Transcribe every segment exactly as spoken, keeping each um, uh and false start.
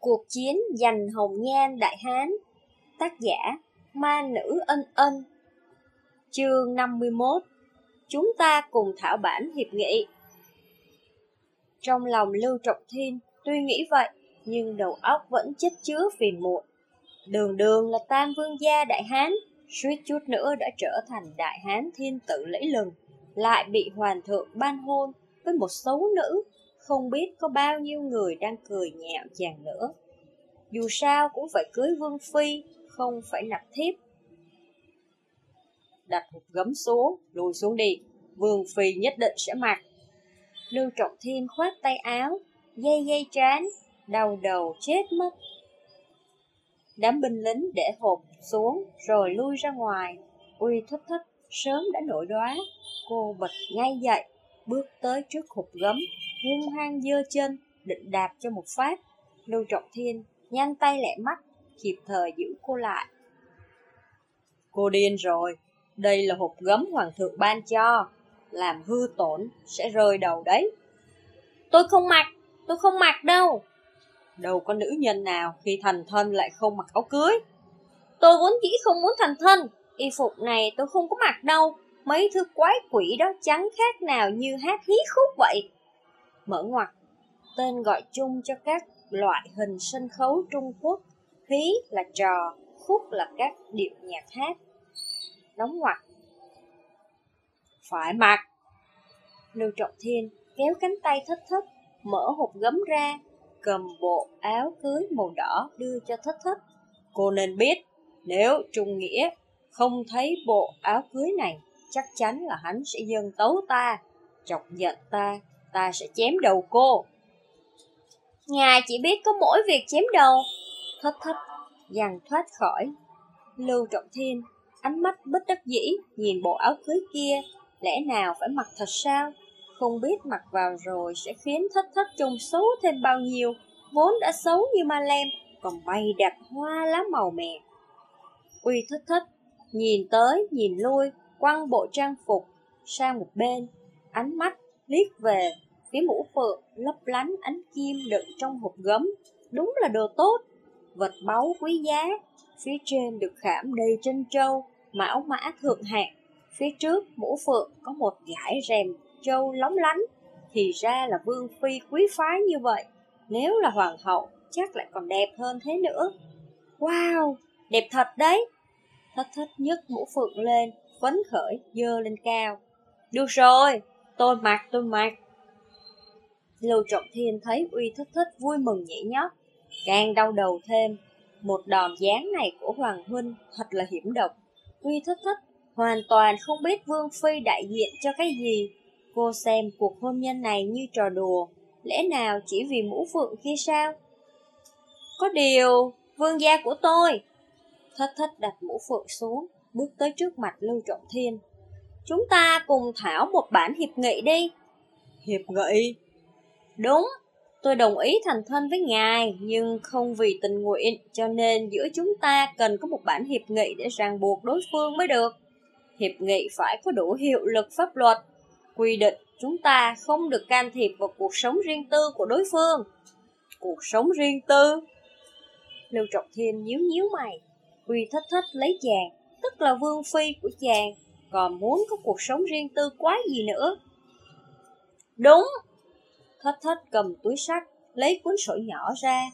Cuộc chiến giành hồng nhan Đại Hán. Tác giả Ma Nữ Ân Ân. Chương năm mươi mốt. Chúng ta cùng thảo bản hiệp nghị. Trong lòng Lưu Trọng Thiên tuy nghĩ vậy, nhưng đầu óc vẫn chất chứa phiền muộn. Đường đường là Tam Vương gia Đại Hán, suýt chút nữa đã trở thành Đại Hán thiên tử lẫy lừng, lại bị hoàng thượng ban hôn với một xấu nữ. Không biết có bao nhiêu người đang cười nhạo chàng nữa. Dù sao cũng phải cưới vương phi, không phải nạp thiếp. Đặt hộp gấm xuống, lùi xuống đi, vương phi nhất định sẽ mặc. Lưu Trọng Thiên khoát tay áo, dây dây trán, đau đầu chết mất. Đám binh lính để hộp xuống rồi lui ra ngoài. Uy Thất Thất sớm đã nổi đoá. Cô bật ngay dậy, bước tới trước hộp gấm, hung hăng giơ chân, định đạp cho một phát. Lưu Trọng Thiên nhanh tay lẹ mắt, kịp thời giữ cô lại. Cô điên rồi, đây là hộp gấm hoàng thượng ban cho, làm hư tổn sẽ rơi đầu đấy. Tôi không mặc, tôi không mặc đâu. Đâu có nữ nhân nào khi thành thân lại không mặc áo cưới. Tôi vốn dĩ không muốn thành thân, y phục này tôi không có mặc đâu. Mấy thứ quái quỷ đó chẳng khác nào như hát hí khúc vậy. Mở ngoặc, tên gọi chung cho các loại hình sân khấu Trung Quốc. Hí là trò, khúc là các điệu nhạc hát. Đóng ngoặc. Phải mặc. Lưu Trọng Thiên kéo cánh tay Thất Thất, mở hộp gấm ra, cầm bộ áo cưới màu đỏ đưa cho Thất Thất. Cô nên biết, nếu Trung Nghĩa không thấy bộ áo cưới này, chắc chắn là hắn sẽ dâng tấu ta. Chọc giận ta, ta sẽ chém đầu cô. Ngài chỉ biết có mỗi việc chém đầu. Thất Thất dằn thoát khỏi. Lưu Trọng Thiên ánh mắt bất đắc dĩ nhìn bộ áo cưới kia. Lẽ nào phải mặc thật sao? Không biết mặc vào rồi sẽ khiến Thất Thất trông xấu thêm bao nhiêu. Vốn đã xấu như ma lem, còn bày đặt hoa lá màu mè. Uy Thất Thất nhìn tới nhìn lui, quăng bộ trang phục sang một bên, ánh mắt liếc về phía mũ phượng lấp lánh ánh kim đựng trong hộp gấm. Đúng là đồ tốt, vật báu quý giá. Phía trên được khảm đầy trân châu, mão mã thượng hạng. Phía trước mũ phượng có một dải rèm châu lóng lánh. Thì ra là vương phi quý phái như vậy. Nếu là hoàng hậu chắc lại còn đẹp hơn thế nữa. Wow, đẹp thật đấy. Thất Thất nhấc mũ phượng lên, phấn khởi giơ lên cao. Được rồi, tôi mặc tôi mặc. Lưu Trọng Thiên thấy Uy Thất Thất vui mừng nhảy nhót, càng đau đầu thêm. Một đòn giáng này của Hoàng huynh thật là hiểm độc. Uy Thất Thất hoàn toàn không biết vương phi đại diện cho cái gì. Cô xem cuộc hôn nhân này như trò đùa, lẽ nào chỉ vì mũ phượng kia sao? Có điều, vương gia của tôi. Thất Thất đặt mũ phượng xuống, bước tới trước mặt Lưu Trọng Thiên. Chúng ta cùng thảo một bản hiệp nghị đi. Hiệp nghị? Đúng, tôi đồng ý thành thân với ngài, nhưng không vì tình nguyện, cho nên giữa chúng ta cần có một bản hiệp nghị để ràng buộc đối phương mới được. Hiệp nghị phải có đủ hiệu lực pháp luật, quy định chúng ta không được can thiệp vào cuộc sống riêng tư của đối phương. Cuộc sống riêng tư? Lưu Trọng Thiên nhíu nhíu mày. Uy Thất Thất lấy chàng, tức là vương phi của chàng, còn muốn có cuộc sống riêng tư quái gì nữa. Đúng. Thất Thất cầm túi sách, lấy cuốn sổ nhỏ ra.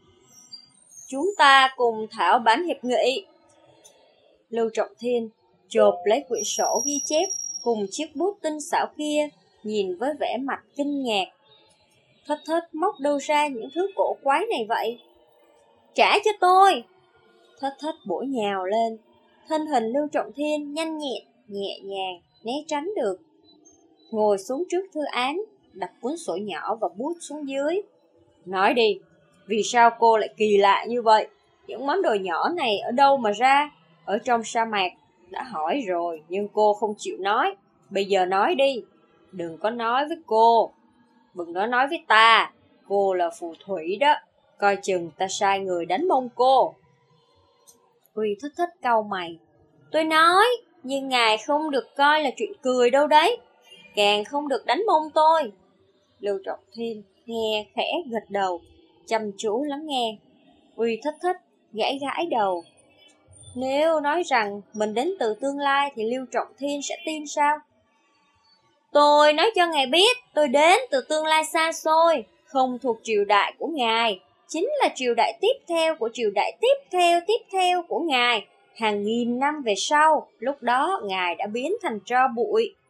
Chúng ta cùng thảo bản hiệp nghị. Lưu Trọng Thiên chộp lấy quyển sổ ghi chép cùng chiếc bút tinh xảo kia, nhìn với vẻ mặt kinh ngạc. Thất Thất móc đâu ra những thứ cổ quái này vậy? Trả cho tôi. Thất Thất bổ nhào lên. Thân hình Lưu Trọng Thiên nhanh nhẹn, nhẹ nhàng, né tránh được. Ngồi xuống trước thư án, đặt cuốn sổ nhỏ và bút xuống dưới. Nói đi, vì sao cô lại kỳ lạ như vậy? Những món đồ nhỏ này ở đâu mà ra? Ở trong sa mạc. Đã hỏi rồi, nhưng cô không chịu nói. Bây giờ nói đi. Đừng có nói với cô. Đừng có nói với ta. Cô là phù thủy đó. Coi chừng ta sai người đánh mông cô. Uy Thất Thất cau mày. Tôi nói, nhưng ngài không được coi là chuyện cười đâu đấy. Càng không được đánh mông tôi. Lưu Trọng Thiên nghe khẽ gật đầu. chăm chú lắng nghe. Uy Thích Thích gãi gãi đầu. Nếu nói rằng mình đến từ tương lai thì Lưu Trọng Thiên sẽ tin sao? Tôi nói cho ngài biết, tôi đến từ tương lai xa xôi, không thuộc triều đại của ngài, chính là triều đại tiếp theo của triều đại tiếp theo tiếp theo của ngài. Hàng nghìn năm về sau, lúc đó ngài đã biến thành tro bụi.